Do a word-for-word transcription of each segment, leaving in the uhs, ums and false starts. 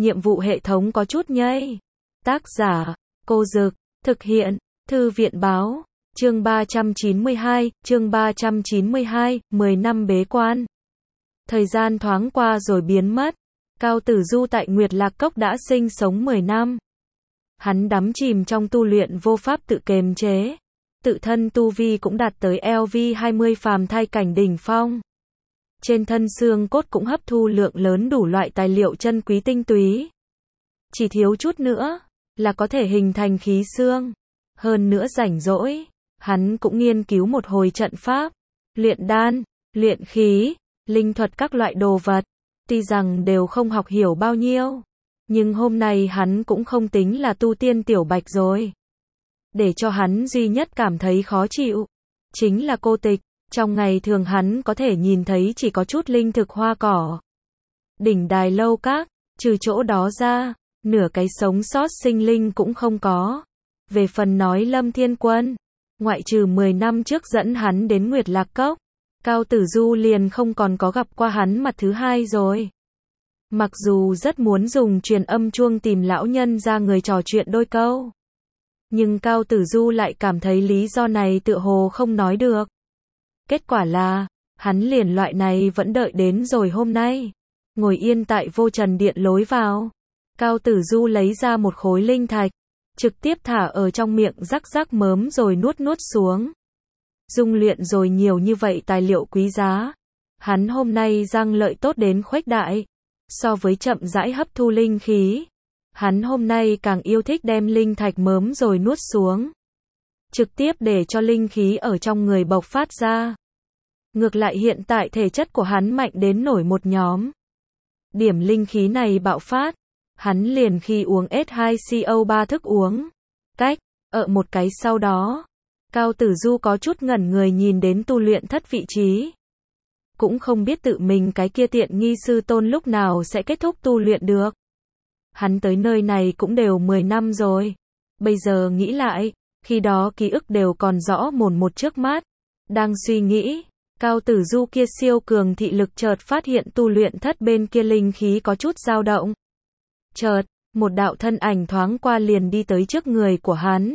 nhiệm vụ hệ thống có chút nhây. Tác giả, Cô Dực, thực hiện, Thư viện báo, chương ba trăm chín mươi hai, chương ba trăm chín mươi hai, mười năm bế quan. Thời gian thoáng qua rồi biến mất, Cao Tử Du tại Nguyệt Lạc Cốc đã sinh sống mười năm. Hắn đắm chìm trong tu luyện vô pháp tự kiềm chế, tự thân tu vi cũng đạt tới L V hai mươi phàm thai cảnh đỉnh phong. Trên thân xương cốt cũng hấp thu lượng lớn đủ loại tài liệu chân quý tinh túy. Chỉ thiếu chút nữa là có thể hình thành khí xương. Hơn nữa rảnh rỗi, hắn cũng nghiên cứu một hồi trận pháp, luyện đan, luyện khí, linh thuật các loại đồ vật. Tuy rằng đều không học hiểu bao nhiêu, nhưng hôm nay hắn cũng không tính là tu tiên tiểu bạch rồi. Để cho hắn duy nhất cảm thấy khó chịu, chính là cô tịch. Trong ngày thường hắn có thể nhìn thấy chỉ có chút linh thực hoa cỏ. Đỉnh đài lâu các, trừ chỗ đó ra, nửa cái sống sót sinh linh cũng không có. Về phần nói Lâm Thiên Quân, ngoại trừ mười năm trước dẫn hắn đến Nguyệt Lạc Cốc, Cao Tử Du liền không còn có gặp qua hắn mặt thứ hai rồi. Mặc dù rất muốn dùng truyền âm chuông tìm lão nhân ra người trò chuyện đôi câu, nhưng Cao Tử Du lại cảm thấy lý do này tựa hồ không nói được. Kết quả là, hắn liền loại này vẫn đợi đến rồi hôm nay. Ngồi yên tại Vô Trần Điện lối vào, Cao Tử Du lấy ra một khối linh thạch, trực tiếp thả ở trong miệng rắc rắc mớm rồi nuốt nuốt xuống. Dung luyện rồi nhiều như vậy tài liệu quý giá, hắn hôm nay răng lợi tốt đến khuếch đại. So với chậm rãi hấp thu linh khí, hắn hôm nay càng yêu thích đem linh thạch mớm rồi nuốt xuống, trực tiếp để cho linh khí ở trong người bộc phát ra. Ngược lại hiện tại thể chất của hắn mạnh đến nổi một nhóm. Điểm linh khí này bạo phát, hắn liền khi uống S hai C O ba thức uống. Cách, ở một cái sau đó, Cao Tử Du có chút ngẩn người nhìn đến tu luyện thất vị trí. Cũng không biết tự mình cái kia tiện nghi sư tôn lúc nào sẽ kết thúc tu luyện được. Hắn tới nơi này cũng đều mười năm rồi. Bây giờ nghĩ lại, khi đó ký ức đều còn rõ mồn một trước mắt. Đang suy nghĩ, Cao Tử Du kia siêu cường thị lực chợt phát hiện tu luyện thất bên kia linh khí có chút dao động. Chợt, một đạo thân ảnh thoáng qua liền đi tới trước người của hắn.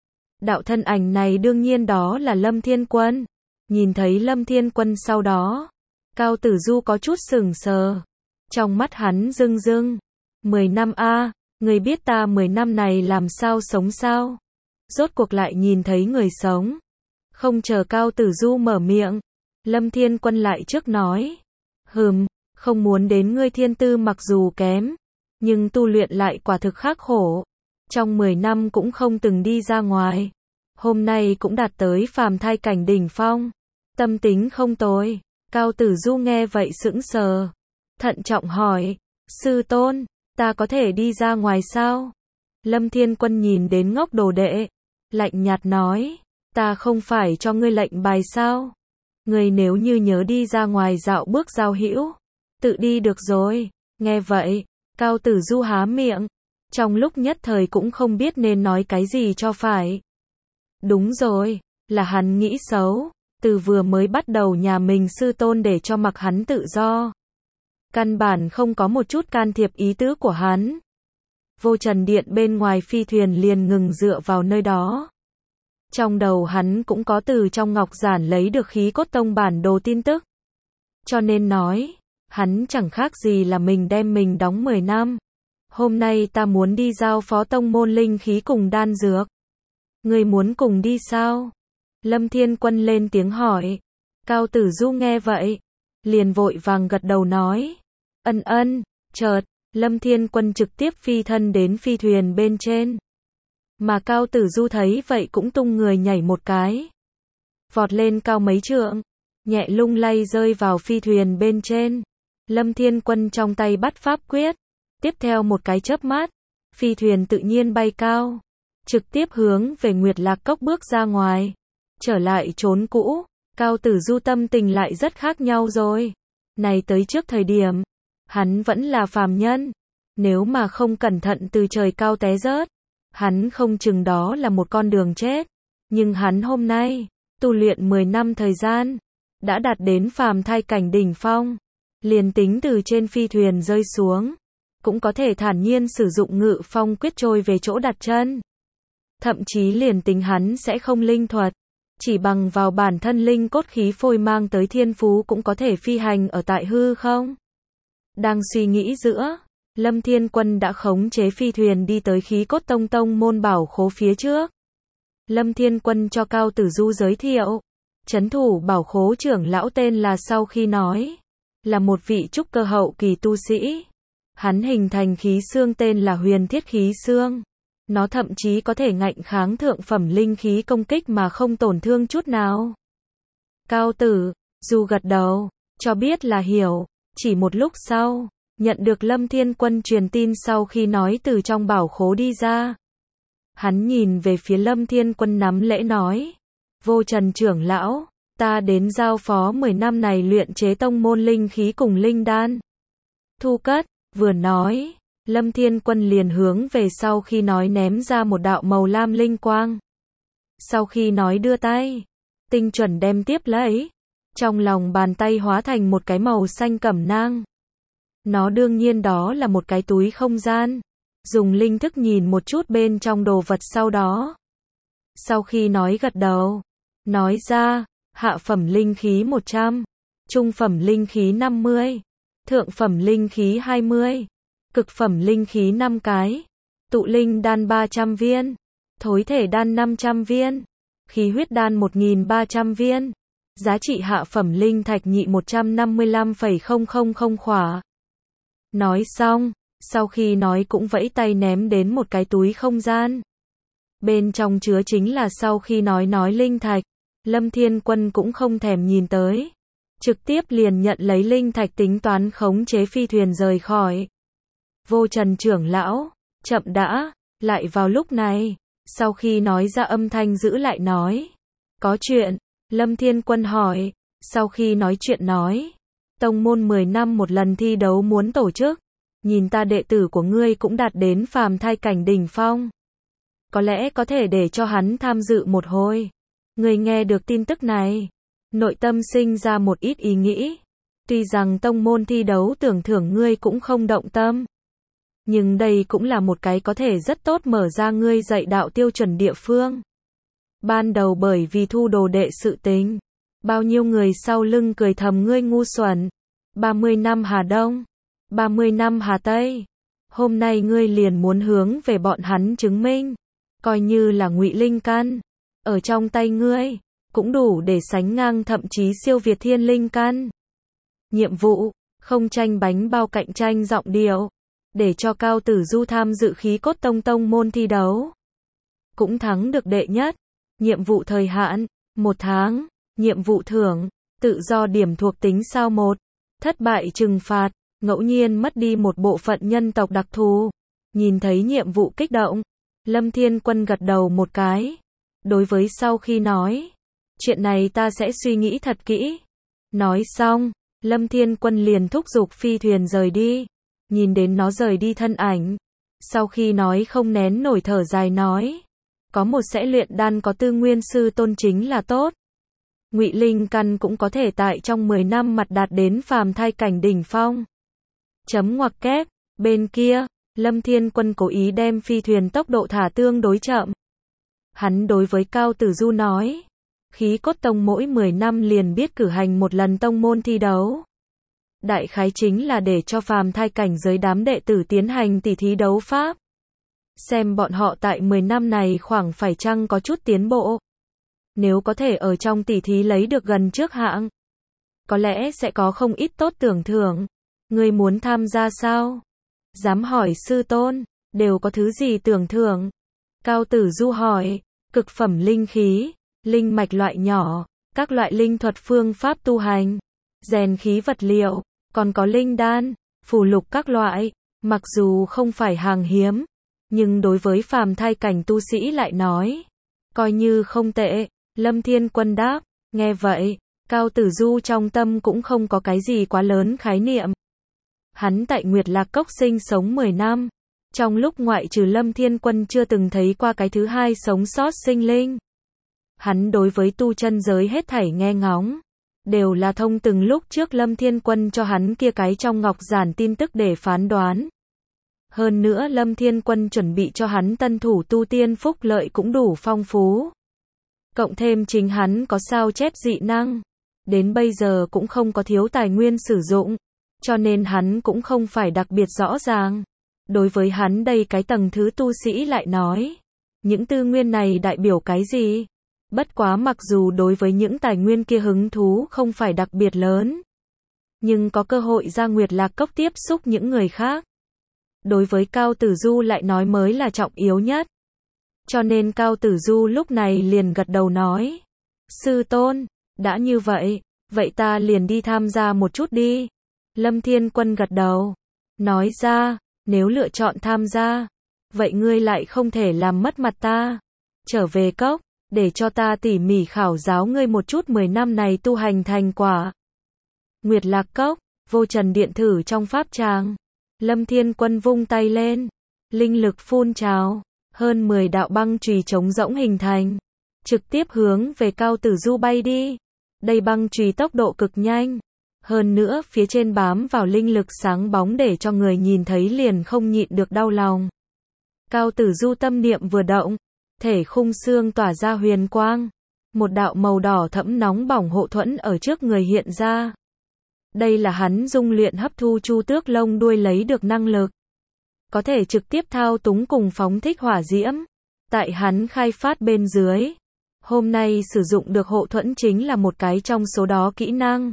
Đạo thân ảnh này đương nhiên đó là Lâm Thiên Quân. Nhìn thấy Lâm Thiên Quân sau đó, Cao Tử Du có chút sững sờ. Trong mắt hắn rưng rưng. Mười năm a, người biết ta mười năm này làm sao sống sao? Rốt cuộc lại nhìn thấy người sống. Không chờ Cao Tử Du mở miệng, Lâm Thiên Quân lại trước nói. Hừm, không muốn đến ngươi thiên tư mặc dù kém, nhưng tu luyện lại quả thực khắc khổ. Trong mười năm cũng không từng đi ra ngoài. Hôm nay cũng đạt tới phàm thai cảnh đỉnh phong. Tâm tính không tồi. Cao Tử Du nghe vậy sững sờ. Thận trọng hỏi. Sư tôn, ta có thể đi ra ngoài sao? Lâm Thiên Quân nhìn đến ngốc đồ đệ, lạnh nhạt nói. Ta không phải cho ngươi lệnh bài sao? Ngươi nếu như nhớ đi ra ngoài dạo bước giao hữu, tự đi được rồi. Nghe vậy, Cao Tử Du há miệng. Trong lúc nhất thời cũng không biết nên nói cái gì cho phải. Đúng rồi, là hắn nghĩ xấu. Từ vừa mới bắt đầu nhà mình sư tôn để cho mặc hắn tự do. Căn bản không có một chút can thiệp ý tứ của hắn. Vô Trần Điện bên ngoài phi thuyền liền ngừng dựa vào nơi đó. Trong đầu hắn cũng có từ trong ngọc giản lấy được khí cốt tông bản đồ tin tức. Cho nên nói, hắn chẳng khác gì là mình đem mình đóng mười năm. Hôm nay ta muốn đi giao phó tông môn linh khí cùng đan dược. Người muốn cùng đi sao? Lâm Thiên Quân lên tiếng hỏi. Cao Tử Du nghe vậy, liền vội vàng gật đầu nói. Ân ân, chợt, Lâm Thiên Quân trực tiếp phi thân đến phi thuyền bên trên. Mà Cao Tử Du thấy vậy cũng tung người nhảy một cái. Vọt lên cao mấy trượng, nhẹ lung lay rơi vào phi thuyền bên trên. Lâm Thiên Quân trong tay bắt pháp quyết. Tiếp theo một cái chớp mắt, phi thuyền tự nhiên bay cao. Trực tiếp hướng về Nguyệt Lạc Cốc bước ra ngoài. Trở lại chốn cũ, Cao Tử Du tâm tình lại rất khác nhau rồi. Này tới trước thời điểm, hắn vẫn là phàm nhân. Nếu mà không cẩn thận từ trời cao té rớt, hắn không chừng đó là một con đường chết. Nhưng hắn hôm nay, tu luyện mười năm thời gian, đã đạt đến phàm thai cảnh đỉnh phong. Liền tính từ trên phi thuyền rơi xuống, cũng có thể thản nhiên sử dụng ngự phong quyết trôi về chỗ đặt chân. Thậm chí liền tính hắn sẽ không linh thuật, chỉ bằng vào bản thân linh cốt khí phôi mang tới thiên phú cũng có thể phi hành ở tại hư không. Đang suy nghĩ giữa, Lâm Thiên Quân đã khống chế phi thuyền đi tới khí cốt tông tông môn bảo khố phía trước. Lâm Thiên Quân cho Cao Tử Du giới thiệu, trấn thủ bảo khố trưởng lão tên là Sau Khi Nói, là một vị trúc cơ hậu kỳ tu sĩ. Hắn hình thành khí xương tên là Huyền Thiết Khí Xương. Nó thậm chí có thể ngạnh kháng thượng phẩm linh khí công kích mà không tổn thương chút nào. Cao Tử Du gật đầu, cho biết là hiểu. Chỉ một lúc sau, nhận được Lâm Thiên Quân truyền tin Sau Khi Nói từ trong bảo khố đi ra. Hắn nhìn về phía Lâm Thiên Quân nắm lễ nói, Vô Trần trưởng lão, ta đến giao phó mười năm này luyện chế tông môn linh khí cùng linh đan. Thu cất, vừa nói, Lâm Thiên Quân liền hướng về Sau Khi Nói ném ra một đạo màu lam linh quang. Sau Khi Nói đưa tay, tinh chuẩn đem tiếp lấy, trong lòng bàn tay hóa thành một cái màu xanh cẩm nang. Nó đương nhiên đó là một cái túi không gian. Dùng linh thức nhìn một chút bên trong đồ vật sau đó. Sau khi nói gật đầu, nói ra, hạ phẩm linh khí một trăm, trung phẩm linh khí năm mươi, thượng phẩm linh khí hai mươi, cực phẩm linh khí năm cái, tụ linh đan ba trăm viên, thối thể đan năm trăm viên, khí huyết đan một nghìn ba trăm viên, giá trị hạ phẩm linh thạch nhị một trăm năm mươi lăm phẩy không không không khỏa. Nói xong, Sau Khi Nói cũng vẫy tay ném đến một cái túi không gian. Bên trong chứa chính là Sau Khi Nói nói linh thạch. Lâm Thiên Quân cũng không thèm nhìn tới, trực tiếp liền nhận lấy linh thạch tính toán khống chế phi thuyền rời khỏi. Vô Trần trưởng lão, chậm đã. Lại vào lúc này, Sau Khi Nói ra âm thanh giữ lại nói, có chuyện. Lâm Thiên Quân hỏi, Sau Khi Nói chuyện nói, tông môn mười năm một lần thi đấu muốn tổ chức, nhìn ta đệ tử của ngươi cũng đạt đến phàm thai cảnh đỉnh phong, có lẽ có thể để cho hắn tham dự một hồi. Ngươi nghe được tin tức này, nội tâm sinh ra một ít ý nghĩ. Tuy rằng tông môn thi đấu tưởng thưởng ngươi cũng không động tâm, nhưng đây cũng là một cái có thể rất tốt mở ra ngươi dạy đạo tiêu chuẩn địa phương. Ban đầu bởi vì thu đồ đệ sự tình, bao nhiêu người sau lưng cười thầm ngươi ngu xuẩn. ba mươi năm Hà Đông, ba mươi năm Hà Tây. Hôm nay ngươi liền muốn hướng về bọn hắn chứng minh, coi như là ngụy linh căn, ở trong tay ngươi, cũng đủ để sánh ngang thậm chí siêu việt thiên linh căn. Nhiệm vụ, không tranh bánh bao cạnh tranh giọng điệu, để cho Cao Tử Du tham dự khí cốt tông tông môn thi đấu. Cũng thắng được đệ nhất. Nhiệm vụ thời hạn, một tháng. Nhiệm vụ thưởng, tự do điểm thuộc tính sao một. Thất bại trừng phạt, ngẫu nhiên mất đi một bộ phận nhân tộc đặc thù. Nhìn thấy nhiệm vụ kích động, Lâm Thiên Quân gật đầu một cái. Đối với Sau Khi Nói, chuyện này ta sẽ suy nghĩ thật kỹ. Nói xong, Lâm Thiên Quân liền thúc giục phi thuyền rời đi. Nhìn đến nó rời đi thân ảnh, Sau Khi Nói không nén nổi thở dài nói, có một sẽ luyện đan có tư nguyên sư tôn chính là tốt. Ngụy linh căn cũng có thể tại trong mười năm mặt đạt đến phàm thai cảnh đỉnh phong. Chấm ngoặc kép, bên kia, Lâm Thiên Quân cố ý đem phi thuyền tốc độ thả tương đối chậm. Hắn đối với Cao Tử Du nói, khí cốt tông mỗi mười năm liền biết cử hành một lần tông môn thi đấu. Đại khái chính là để cho phàm thai cảnh giới đám đệ tử tiến hành tỷ thí đấu pháp. Xem bọn họ tại mười năm này khoảng phải chăng có chút tiến bộ. Nếu có thể ở trong tỷ thí lấy được gần trước hạng, có lẽ sẽ có không ít tốt tưởng thưởng. Ngươi muốn tham gia sao? Dám hỏi sư tôn, đều có thứ gì tưởng thưởng? Cao Tử Du hỏi, cực phẩm linh khí, linh mạch loại nhỏ, các loại linh thuật phương pháp tu hành, rèn khí vật liệu, còn có linh đan, phù lục các loại, mặc dù không phải hàng hiếm, nhưng đối với phàm thai cảnh tu sĩ lại nói, coi như không tệ. Lâm Thiên Quân đáp, nghe vậy, Cao Tử Du trong tâm cũng không có cái gì quá lớn khái niệm. Hắn tại Nguyệt Lạc Cốc sinh sống mười năm, trong lúc ngoại trừ Lâm Thiên Quân chưa từng thấy qua cái thứ hai sống sót sinh linh. Hắn đối với tu chân giới hết thảy nghe ngóng, đều là thông từng lúc trước Lâm Thiên Quân cho hắn kia cái trong ngọc giản tin tức để phán đoán. Hơn nữa Lâm Thiên Quân chuẩn bị cho hắn tân thủ tu tiên phúc lợi cũng đủ phong phú. Cộng thêm chính hắn có sao chép dị năng. Đến bây giờ cũng không có thiếu tài nguyên sử dụng. Cho nên hắn cũng không phải đặc biệt rõ ràng. Đối với hắn đây cái tầng thứ tu sĩ lại nói. Những tư nguyên này đại biểu cái gì? Bất quá mặc dù đối với những tài nguyên kia hứng thú không phải đặc biệt lớn. Nhưng có cơ hội ra Nguyệt Lạc Cốc tiếp xúc những người khác. Đối với Cao Tử Du lại nói mới là trọng yếu nhất. Cho nên Cao Tử Du lúc này liền gật đầu nói. Sư tôn, đã như vậy, vậy ta liền đi tham gia một chút đi. Lâm Thiên Quân gật đầu. Nói ra, nếu lựa chọn tham gia, vậy ngươi lại không thể làm mất mặt ta. Trở về cốc, để cho ta tỉ mỉ khảo giáo ngươi một chút mười năm này tu hành thành quả. Nguyệt Lạc Cốc, Vô Trần Điện thử trong pháp tràng. Lâm Thiên Quân vung tay lên. Linh lực phun trào. Hơn mười đạo băng chùy trống rỗng hình thành. Trực tiếp hướng về Cao Tử Du bay đi. Đây băng chùy tốc độ cực nhanh. Hơn nữa phía trên bám vào linh lực sáng bóng để cho người nhìn thấy liền không nhịn được đau lòng. Cao Tử Du tâm niệm vừa động. Thể khung xương tỏa ra huyền quang. Một đạo màu đỏ thẫm nóng bỏng hộ thuẫn ở trước người hiện ra. Đây là hắn dung luyện hấp thu chu tước lông đuôi lấy được năng lực. Có thể trực tiếp thao túng cùng phóng thích hỏa diễm. Tại hắn khai phát bên dưới. Hôm nay sử dụng được hộ thuẫn chính là một cái trong số đó kỹ năng.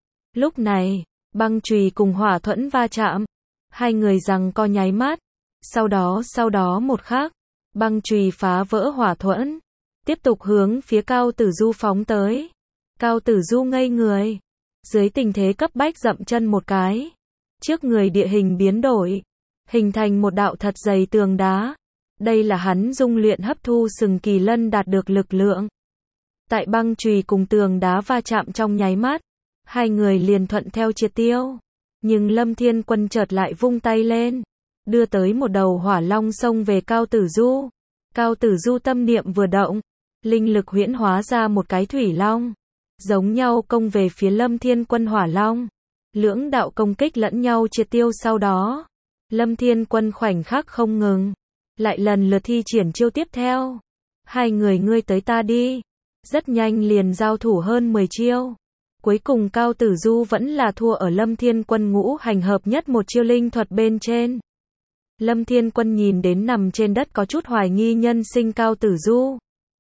Lúc này, băng chùy cùng hỏa thuẫn va chạm. Hai người giằng co nháy mắt. Sau đó sau đó một khắc. Băng chùy phá vỡ hỏa thuẫn. Tiếp tục hướng phía Cao Tử Du phóng tới. Cao Tử Du ngây người. Dưới tình thế cấp bách dậm chân một cái. Trước người địa hình biến đổi. Hình thành một đạo thật dày tường đá. Đây là hắn dung luyện hấp thu sừng kỳ lân đạt được lực lượng. Tại băng chùy cùng tường đá va chạm trong nháy mắt. Hai người liền thuận theo triệt tiêu. Nhưng Lâm Thiên Quân chợt lại vung tay lên. Đưa tới một đầu hỏa long xông về Cao Tử Du. Cao Tử Du tâm niệm vừa động. Linh lực huyễn hóa ra một cái thủy long. Giống nhau công về phía Lâm Thiên Quân hỏa long. Lưỡng đạo công kích lẫn nhau triệt tiêu sau đó. Lâm Thiên Quân khoảnh khắc không ngừng. Lại lần lượt thi triển chiêu tiếp theo. Hai người ngươi tới ta đi. Rất nhanh liền giao thủ hơn mười chiêu. Cuối cùng Cao Tử Du vẫn là thua ở Lâm Thiên Quân ngũ hành hợp nhất một chiêu linh thuật bên trên. Lâm Thiên Quân nhìn đến nằm trên đất có chút hoài nghi nhân sinh Cao Tử Du.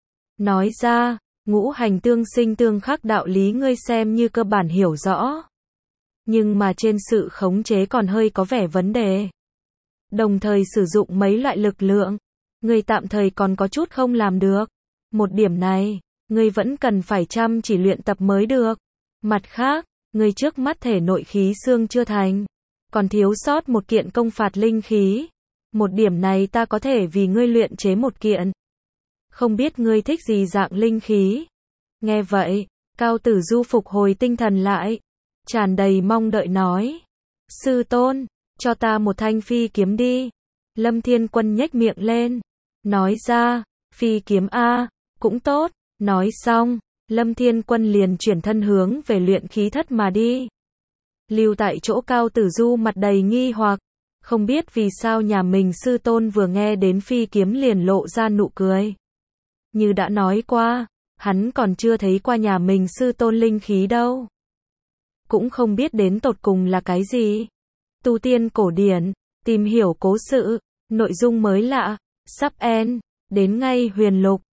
Nói ra, ngũ hành tương sinh tương khắc đạo lý ngươi xem như cơ bản hiểu rõ. Nhưng mà trên sự khống chế còn hơi có vẻ vấn đề. Đồng thời sử dụng mấy loại lực lượng, ngươi tạm thời còn có chút không làm được. Một điểm này, ngươi vẫn cần phải chăm chỉ luyện tập mới được. Mặt khác, ngươi trước mắt thể nội khí xương chưa thành. Còn thiếu sót một kiện công phạt linh khí. Một điểm này ta có thể vì ngươi luyện chế một kiện. Không biết ngươi thích gì dạng linh khí. Nghe vậy, Cao Tử Du phục hồi tinh thần lại. Tràn đầy mong đợi nói. Sư tôn, cho ta một thanh phi kiếm đi. Lâm Thiên Quân nhếch miệng lên. Nói ra, phi kiếm A, cũng tốt. Nói xong, Lâm Thiên Quân liền chuyển thân hướng về luyện khí thất mà đi. Lưu tại chỗ Cao Tử Du mặt đầy nghi hoặc. Không biết vì sao nhà mình sư tôn vừa nghe đến phi kiếm liền lộ ra nụ cười. Như đã nói qua, hắn còn chưa thấy qua nhà mình sư tôn linh khí đâu. Cũng không biết đến tột cùng là cái gì. Tu tiên cổ điển, tìm hiểu cố sự, nội dung mới lạ, sắp end, đến ngay huyền lục.